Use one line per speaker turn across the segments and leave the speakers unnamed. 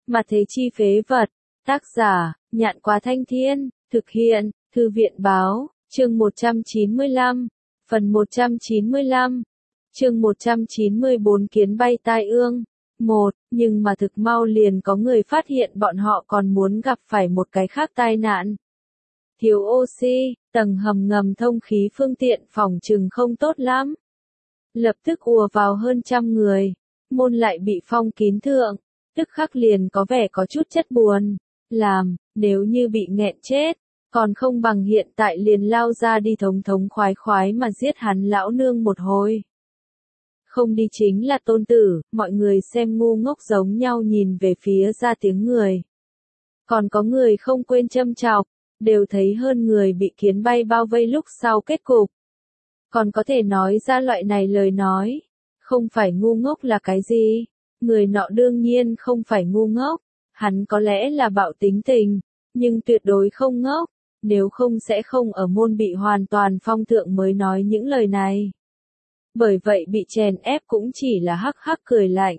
Mà thế chi phế vật. Tác giả, Nhạn Quá Thanh Thiên, thực hiện, Thư viện Báo, chương 195, phần 195, chương 194 Kiến bay tai ương. Nhưng mà thực mau liền có người phát hiện bọn họ còn muốn gặp phải một cái khác tai nạn. Thiếu oxy, tầng hầm ngầm thông khí phương tiện phòng trừng không tốt lắm. Lập tức ùa vào hơn 100 người, môn lại bị phong kín thượng, tức khắc liền có vẻ có chút chất buồn. Nếu như bị nghẹn chết, còn không bằng hiện tại liền lao ra đi thống thống khoái khoái mà giết hắn lão nương một hồi. Không đi chính là tôn tử, mọi người xem ngu ngốc giống nhau nhìn về phía ra tiếng người. Còn có người không quên châm chọc, đều thấy hơn người bị kiến bay bao vây lúc sau kết cục. Còn có thể nói ra loại này lời nói, không phải ngu ngốc là cái gì? Người nọ đương nhiên không phải ngu ngốc, hắn có lẽ là bạo tính tình, nhưng tuyệt đối không ngốc, nếu không sẽ không ở môn bị hoàn toàn phong thượng mới nói những lời này. Bởi vậy bị chèn ép cũng chỉ là hắc hắc cười lạnh.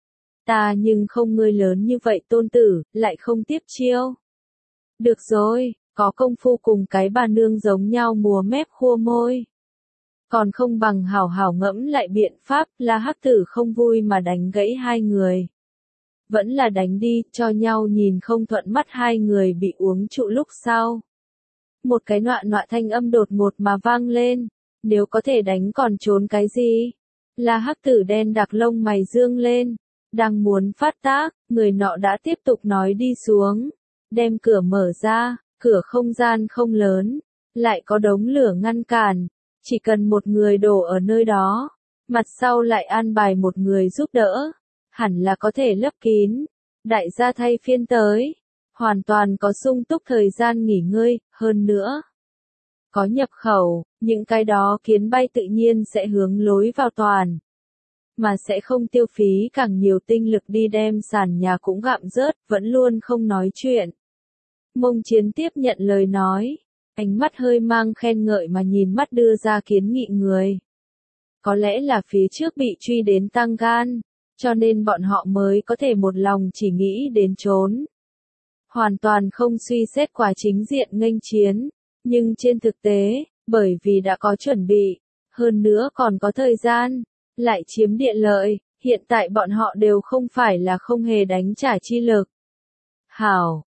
Ta nhưng không ngươi lớn như vậy tôn tử, lại không tiếp chiêu. Được rồi, có công phu cùng cái bà nương giống nhau múa mép khua môi. Còn không bằng hảo hảo ngẫm lại biện pháp, là hắc tử không vui mà đánh gãy hai người. Vẫn là đánh đi, cho nhau nhìn không thuận mắt hai người bị uống trụ lúc sau. Một cái nọa nọa thanh âm đột ngột mà vang lên, nếu có thể đánh còn trốn cái gì? Là hắc tử đen đặc lông mày dương lên, đang muốn phát tác, người nọ đã tiếp tục nói đi xuống, đem cửa mở ra, cửa không gian không lớn, lại có đống lửa ngăn cản, chỉ cần một người đổ ở nơi đó, mặt sau lại an bài một người giúp đỡ, hẳn là có thể lấp kín. Đại gia thay phiên tới, hoàn toàn có sung túc thời gian nghỉ ngơi, hơn nữa. Có nhập khẩu, những cái đó kiến bay tự nhiên sẽ hướng lối vào toàn. Mà sẽ không tiêu phí càng nhiều tinh lực đi đem sàn nhà cũng gặm rớt, vẫn luôn không nói chuyện. Mông Chiến tiếp nhận lời nói, ánh mắt hơi mang khen ngợi mà nhìn mắt đưa ra kiến nghị người. Có lẽ là phía trước bị truy đến tăng gan, cho nên bọn họ mới có thể một lòng chỉ nghĩ đến trốn. Hoàn toàn không suy xét qua chính diện nghênh chiến, nhưng trên thực tế, bởi vì đã có chuẩn bị, hơn nữa còn có thời gian, lại chiếm địa lợi, hiện tại bọn họ đều không phải là không hề đánh trả chi lực. Hảo,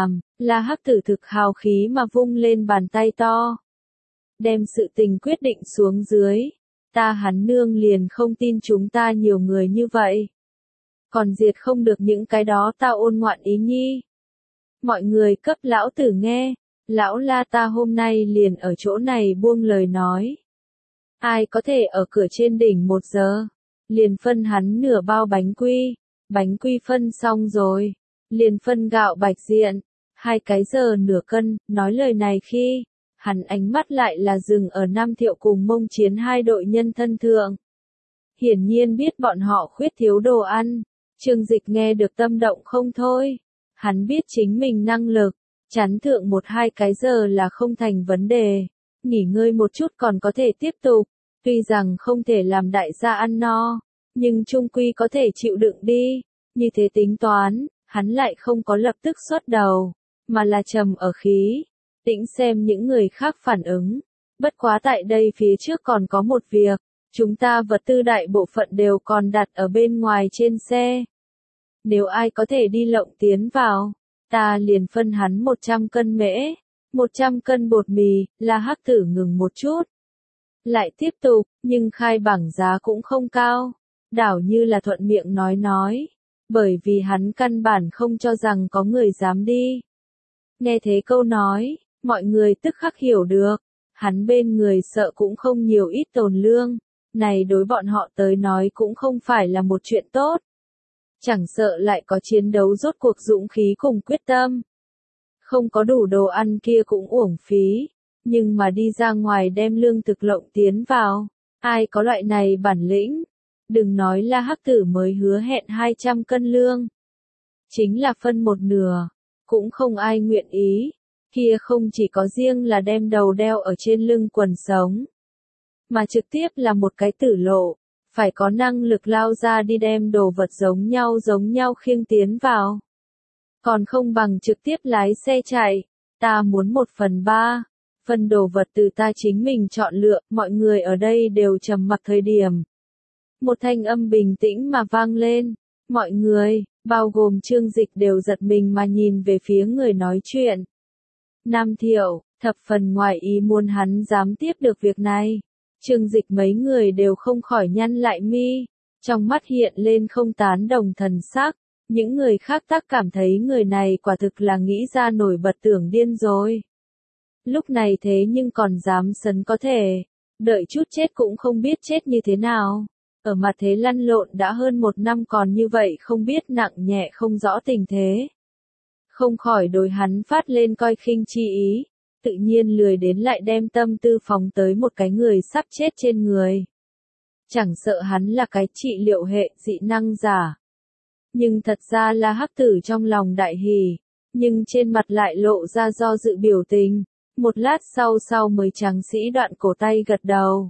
là hắc tử thực hào khí mà vung lên bàn tay to. Đem sự tình quyết định xuống dưới, ta hắn nương liền không tin chúng ta nhiều người như vậy. Còn diệt không được những cái đó ta ôn ngoạn ý nhi. Mọi người cấp lão tử nghe, lão la ta hôm nay liền ở chỗ này buông lời nói. Ai có thể ở cửa trên đỉnh 1 giờ, liền phân hắn nửa bao bánh quy phân xong rồi, liền phân gạo bạch diện, 2 cái giờ nửa cân, nói lời này khi, hắn ánh mắt lại là dừng ở Nam Thiệu cùng Mông Chiến hai đội nhân thân thượng. Hiển nhiên biết bọn họ khuyết thiếu đồ ăn, Trương Dịch nghe được tâm động không thôi, hắn biết chính mình năng lực, chắn thượng 1-2 cái giờ là không thành vấn đề, nghỉ ngơi một chút còn có thể tiếp tục, tuy rằng không thể làm đại gia ăn no, nhưng chung quy có thể chịu đựng đi, như thế tính toán, hắn lại không có lập tức xuất đầu, mà là trầm ở khí, tĩnh xem những người khác phản ứng, bất quá tại đây phía trước còn có một việc, chúng ta vật tư đại bộ phận đều còn đặt ở bên ngoài trên xe. Nếu ai có thể đi lộng tiến vào, ta liền phân hắn 100 cân mễ, 100 cân bột mì, là hắc tử ngừng một chút. Lại tiếp tục, nhưng khai bảng giá cũng không cao, đảo như là thuận miệng nói, bởi vì hắn căn bản không cho rằng có người dám đi. Nghe thế câu nói, mọi người tức khắc hiểu được, hắn bên người sợ cũng không nhiều ít tồn lương, này đối bọn họ tới nói cũng không phải là một chuyện tốt. Chẳng sợ lại có chiến đấu rốt cuộc dũng khí cùng quyết tâm. Không có đủ đồ ăn kia cũng uổng phí, nhưng mà đi ra ngoài đem lương thực lộng tiến vào, ai có loại này bản lĩnh, đừng nói là hắc tử mới hứa hẹn 200 cân lương. Chính là phân 1/2, cũng không ai nguyện ý, kia không chỉ có riêng là đem đầu đeo ở trên lưng quần sống, mà trực tiếp là một cái tử lộ. Phải có năng lực lao ra đi đem đồ vật giống nhau khiêng tiến vào. Còn không bằng trực tiếp lái xe chạy. Ta muốn 1/3. Phần đồ vật từ ta chính mình chọn lựa, mọi người ở đây đều trầm mặc thời điểm. Một thanh âm bình tĩnh mà vang lên. Mọi người, bao gồm Trương Dịch đều giật mình mà nhìn về phía người nói chuyện. Nam Thiệu, thập phần ngoài ý muốn hắn dám tiếp được việc này. Trương Dịch mấy người đều không khỏi nhăn lại mi, trong mắt hiện lên không tán đồng thần sắc. Những người khác tác cảm thấy người này quả thực là nghĩ ra nổi bật tưởng điên rồi. Lúc này thế nhưng còn dám sấn có thể, đợi chút chết cũng không biết chết như thế nào. Ở mặt thế lăn lộn đã hơn 1 năm còn như vậy không biết nặng nhẹ không rõ tình thế. Không khỏi đối hắn phát lên coi khinh chi ý, tự nhiên lười đến lại đem tâm tư phóng tới một cái người sắp chết trên người. Chẳng sợ hắn là cái trị liệu hệ dị năng giả. Nhưng thật ra là Hắc Tử trong lòng đại hỉ, nhưng trên mặt lại lộ ra do dự biểu tình. Một lát sau mới tráng sĩ đoạn cổ tay gật đầu.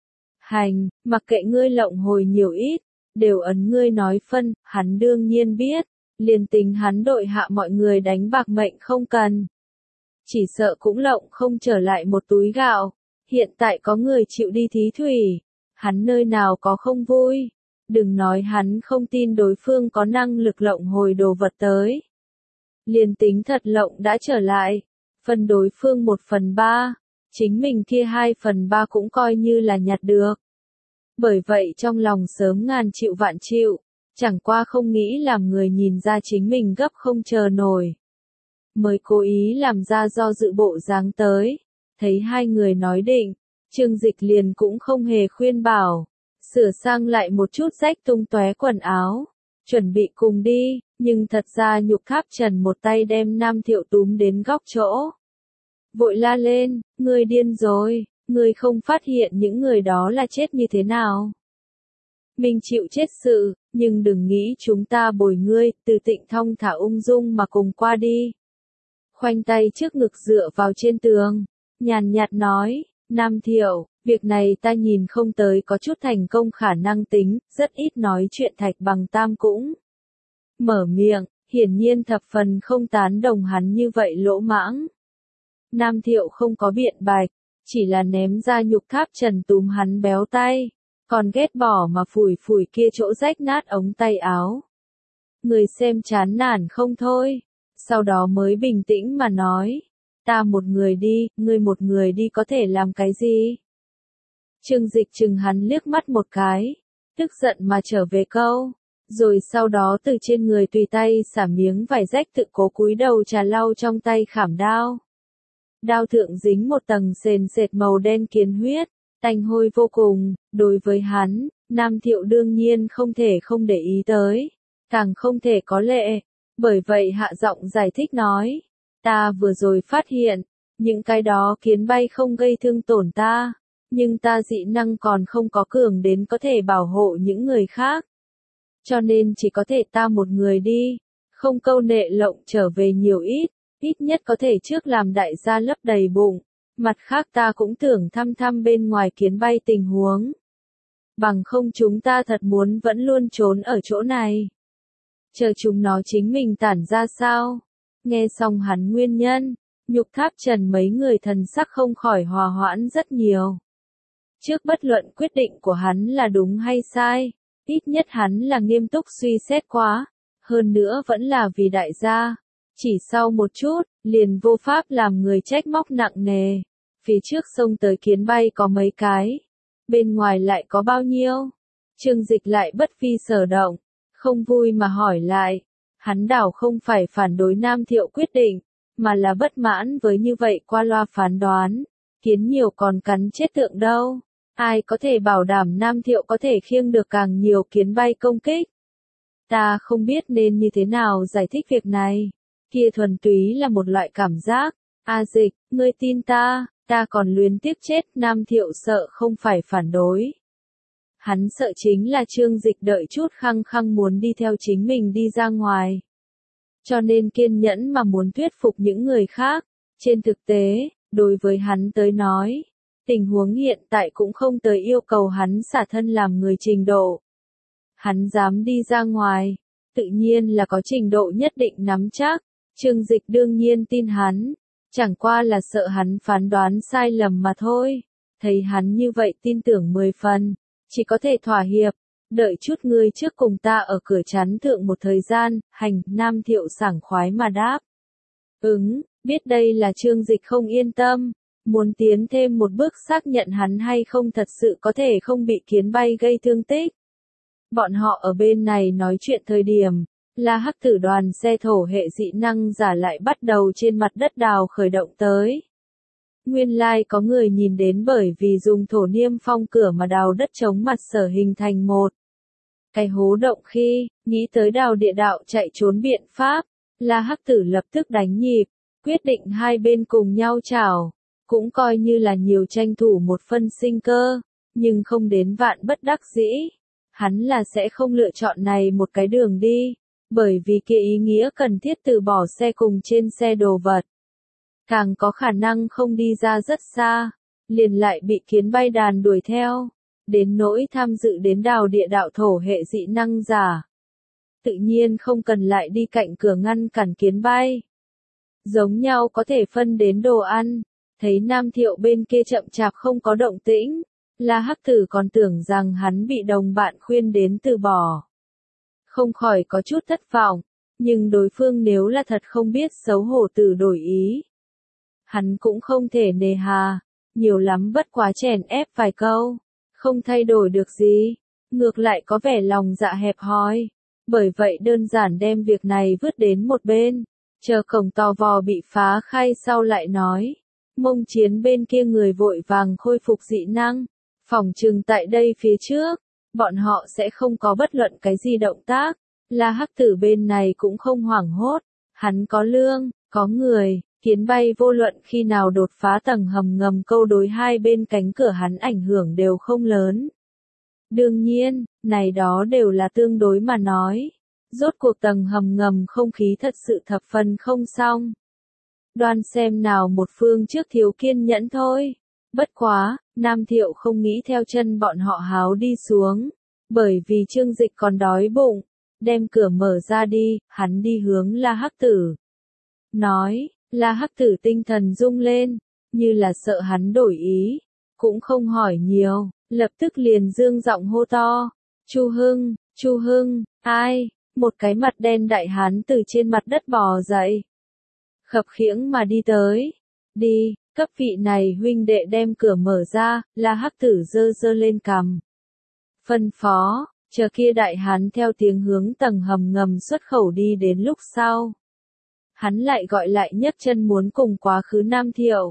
Hành, mặc kệ ngươi lộng hồi nhiều ít, đều ấn ngươi nói phân, hắn đương nhiên biết, liền tính hắn đội hạ mọi người đánh bạc mệnh không cần. Chỉ sợ cũng lộng không trở lại một túi gạo, hiện tại có người chịu đi thí thủy, hắn nơi nào có không vui, đừng nói hắn không tin đối phương có năng lực lộng hồi đồ vật tới. Liền tính thật lộng đã trở lại, phần đối phương 1/3, chính mình kia 2/3 cũng coi như là nhặt được. Bởi vậy trong lòng sớm ngàn chịu vạn chịu, chẳng qua không nghĩ làm người nhìn ra chính mình gấp không chờ nổi. Mới cố ý làm ra do dự bộ dáng tới, thấy hai người nói định, Trương Dịch liền cũng không hề khuyên bảo, sửa sang lại một chút rách tung tóe quần áo, chuẩn bị cùng đi, nhưng thật ra Nhục Tháp Trần một tay đem Nam Thiệu túm đến góc chỗ. Vội la lên, ngươi điên rồi, ngươi không phát hiện những người đó là chết như thế nào. Mình chịu chết sự, nhưng đừng nghĩ chúng ta bồi ngươi, Từ Tịnh thong thả ung dung mà cùng qua đi. Khoanh tay trước ngực dựa vào trên tường, nhàn nhạt nói, Nam Thiệu, việc này ta nhìn không tới có chút thành công khả năng tính, rất ít nói chuyện Thạch Bằng Tam cũng mở miệng, hiển nhiên thập phần không tán đồng hắn như vậy lỗ mãng. Nam Thiệu không có biện bạch, chỉ là ném ra Nhục Tháp Trần túm hắn béo tay, còn ghét bỏ mà phủi phủi kia chỗ rách nát ống tay áo. Người xem chán nản không thôi, sau đó mới bình tĩnh mà nói, ta một người đi, ngươi một người đi có thể làm cái gì? Trương Dịch chừng hắn liếc mắt một cái, tức giận mà trở về câu, rồi sau đó từ trên người tùy tay xả miếng vải rách tự cố cúi đầu trà lau trong tay khảm đao. Đao thượng dính một tầng sền sệt màu đen kiến huyết, tanh hôi vô cùng, đối với hắn, Nam Thiệu đương nhiên không thể không để ý tới, càng không thể có lệ, bởi vậy hạ giọng giải thích nói, ta vừa rồi phát hiện, những cái đó kiến bay không gây thương tổn ta, nhưng ta dị năng còn không có cường đến có thể bảo hộ những người khác. Cho nên chỉ có thể ta một người đi, không câu nệ lộng trở về nhiều ít nhất có thể trước làm đại gia lấp đầy bụng, mặt khác ta cũng tưởng thăm thăm bên ngoài kiến bay tình huống. Bằng không chúng ta thật muốn vẫn luôn trốn ở chỗ này. Chờ chúng nó chính mình tản ra sao? Nghe xong hắn nguyên nhân, Nhục Tháp Trần mấy người thần sắc không khỏi hòa hoãn rất nhiều. Trước bất luận quyết định của hắn là đúng hay sai, ít nhất hắn là nghiêm túc suy xét quá, hơn nữa vẫn là vì đại gia. Chỉ sau một chút, liền vô pháp làm người trách móc nặng nề. Phía trước sông tới kiến bay có mấy cái, bên ngoài lại có bao nhiêu? Trương Dịch lại bất phi sở động, không vui mà hỏi lại. Hắn đảo không phải phản đối Nam Thiệu quyết định, mà là bất mãn với như vậy qua loa phán đoán. Kiến nhiều còn cắn chết tượng đâu. Ai có thể bảo đảm Nam Thiệu có thể khiêng được càng nhiều kiến bay công kích? Ta không biết nên như thế nào giải thích việc này. Kia thuần túy là một loại cảm giác. Dịch, ngươi tin ta còn luyến tiếc chết. Nam Thiệu sợ không phải phản đối. Hắn sợ chính là Trương Dịch đợi chút khăng khăng muốn đi theo chính mình đi ra ngoài. Cho nên kiên nhẫn mà muốn thuyết phục những người khác. Trên thực tế, đối với hắn tới nói, tình huống hiện tại cũng không tới yêu cầu hắn xả thân làm người trình độ. Hắn dám đi ra ngoài, tự nhiên là có trình độ nhất định nắm chắc. Trương Dịch đương nhiên tin hắn, chẳng qua là sợ hắn phán đoán sai lầm mà thôi. Thấy hắn như vậy tin tưởng 10 phần, chỉ có thể thỏa hiệp, đợi chút ngươi trước cùng ta ở cửa trấn thượng một thời gian, hành. Nam Thiệu sảng khoái mà đáp. Biết đây là Trương Dịch không yên tâm, muốn tiến thêm một bước xác nhận hắn hay không thật sự có thể không bị kiến bay gây thương tích. Bọn họ ở bên này nói chuyện thời điểm, là hắc tử đoàn xe thổ hệ dị năng giả lại bắt đầu trên mặt đất đào khởi động tới. Nguyên lai có người nhìn đến bởi vì dùng thổ niêm phong cửa mà đào đất chống mặt sở hình thành một cái hố động khi, nghĩ tới đào địa đạo chạy trốn biện pháp, là hắc tử lập tức đánh nhịp, quyết định hai bên cùng nhau chảo, cũng coi như là nhiều tranh thủ một phân sinh cơ, nhưng không đến vạn bất đắc dĩ. Hắn là sẽ không lựa chọn này một cái đường đi, bởi vì kia ý nghĩa cần thiết từ bỏ xe cùng trên xe đồ vật. Càng có khả năng không đi ra rất xa, liền lại bị kiến bay đàn đuổi theo, đến nỗi tham dự đến đào địa đạo thổ hệ dị năng giả. Tự nhiên không cần lại đi cạnh cửa ngăn cản kiến bay. Giống nhau có thể phân đến đồ ăn, thấy Nam Thiệu bên kia chậm chạp không có động tĩnh, là hắc tử còn tưởng rằng hắn bị đồng bạn khuyên đến từ bỏ. Không khỏi có chút thất vọng, nhưng đối phương nếu là thật không biết xấu hổ từ đổi ý. Hắn cũng không thể nề hà, nhiều lắm bất quá chèn ép vài câu, không thay đổi được gì, ngược lại có vẻ lòng dạ hẹp hòi. Bởi vậy đơn giản đem việc này vứt đến một bên, chờ cổng tò vò bị phá khai sau lại nói. Mông Chiến bên kia người vội vàng khôi phục dị năng, phỏng chừng tại đây phía trước, bọn họ sẽ không có bất luận cái gì động tác, là hắc tử bên này cũng không hoảng hốt, hắn có lương, có người, kiến bay vô luận khi nào đột phá tầng hầm ngầm câu đối hai bên cánh cửa hắn ảnh hưởng đều không lớn. Đương nhiên, này đó đều là tương đối mà nói, rốt cuộc tầng hầm ngầm không khí thật sự thập phần không xong. Đoan xem nào một phương trước thiếu kiên nhẫn thôi. Bất quá, Nam Thiệu không nghĩ theo chân bọn họ háo đi xuống, bởi vì Trương Dịch còn đói bụng, đem cửa mở ra đi, hắn đi hướng La Hắc Tử. Nói, La Hắc Tử tinh thần rung lên, như là sợ hắn đổi ý, cũng không hỏi nhiều, lập tức liền dương giọng hô to, Chu Hưng, ai? Một cái mặt đen đại hán từ trên mặt đất bò dậy, khập khiễng mà đi tới, đi. Cấp vị này huynh đệ đem cửa mở ra, là hắc tử giơ giơ lên cằm. Phân phó, chờ kia đại hán theo tiếng hướng tầng hầm ngầm xuất khẩu đi đến lúc sau. Hắn lại gọi lại nhấc chân muốn cùng quá khứ Nam Thiệu.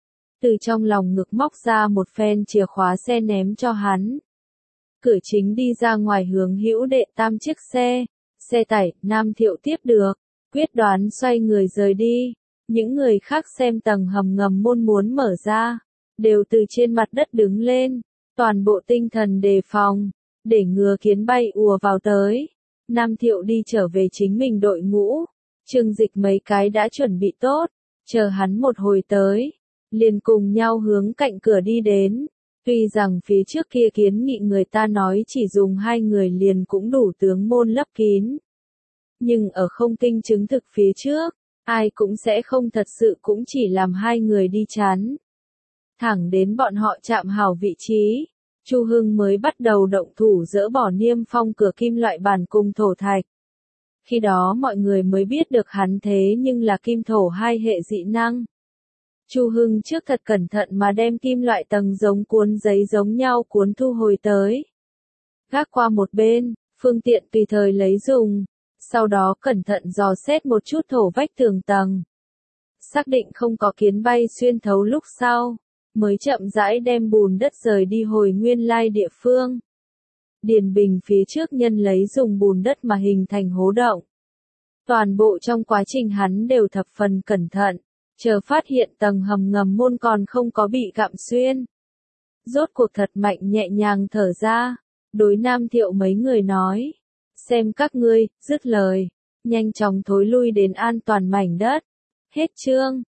Từ trong lòng ngực móc ra một phen chìa khóa xe ném cho hắn. Cửa chính đi ra ngoài hướng hữu đệ tam chiếc xe tải, Nam Thiệu tiếp được, quyết đoán xoay người rời đi. Những người khác xem tầng hầm ngầm môn muốn mở ra, đều từ trên mặt đất đứng lên, toàn bộ tinh thần đề phòng, để ngừa kiến bay ùa vào tới. Nam Thiệu đi trở về chính mình đội ngũ, Trương Dịch mấy cái đã chuẩn bị tốt, chờ hắn một hồi tới, liền cùng nhau hướng cạnh cửa đi đến. Tuy rằng phía trước kia kiến nghị người ta nói chỉ dùng 2 người liền cũng đủ tướng môn lấp kín. Nhưng ở không kinh chứng thực phía trước, ai cũng sẽ không thật sự cũng chỉ làm 2 người đi chắn. Thẳng đến bọn họ chạm hảo vị trí, Chu Hưng mới bắt đầu động thủ dỡ bỏ niêm phong cửa kim loại bản cùng thổ thạch. Khi đó mọi người mới biết được hắn thế nhưng là kim thổ hai hệ dị năng. Chu Hưng trước thật cẩn thận mà đem kim loại tầng giống cuốn giấy giống nhau cuốn thu hồi tới. Gác qua một bên, phương tiện tùy thời lấy dùng. Sau đó cẩn thận dò xét một chút thổ vách tường tầng. Xác định không có kiến bay xuyên thấu lúc sau, mới chậm rãi đem bùn đất rời đi hồi nguyên lai địa phương. Điền bình phía trước nhân lấy dùng bùn đất mà hình thành hố động. Toàn bộ trong quá trình hắn đều thập phần cẩn thận, chờ phát hiện tầng hầm ngầm môn còn không có bị gặm xuyên. Rốt cuộc thật mạnh nhẹ nhàng thở ra, đối Nam Thiệu mấy người nói. Xem các ngươi, dứt lời, nhanh chóng thối lui đến an toàn mảnh đất. Hết chương.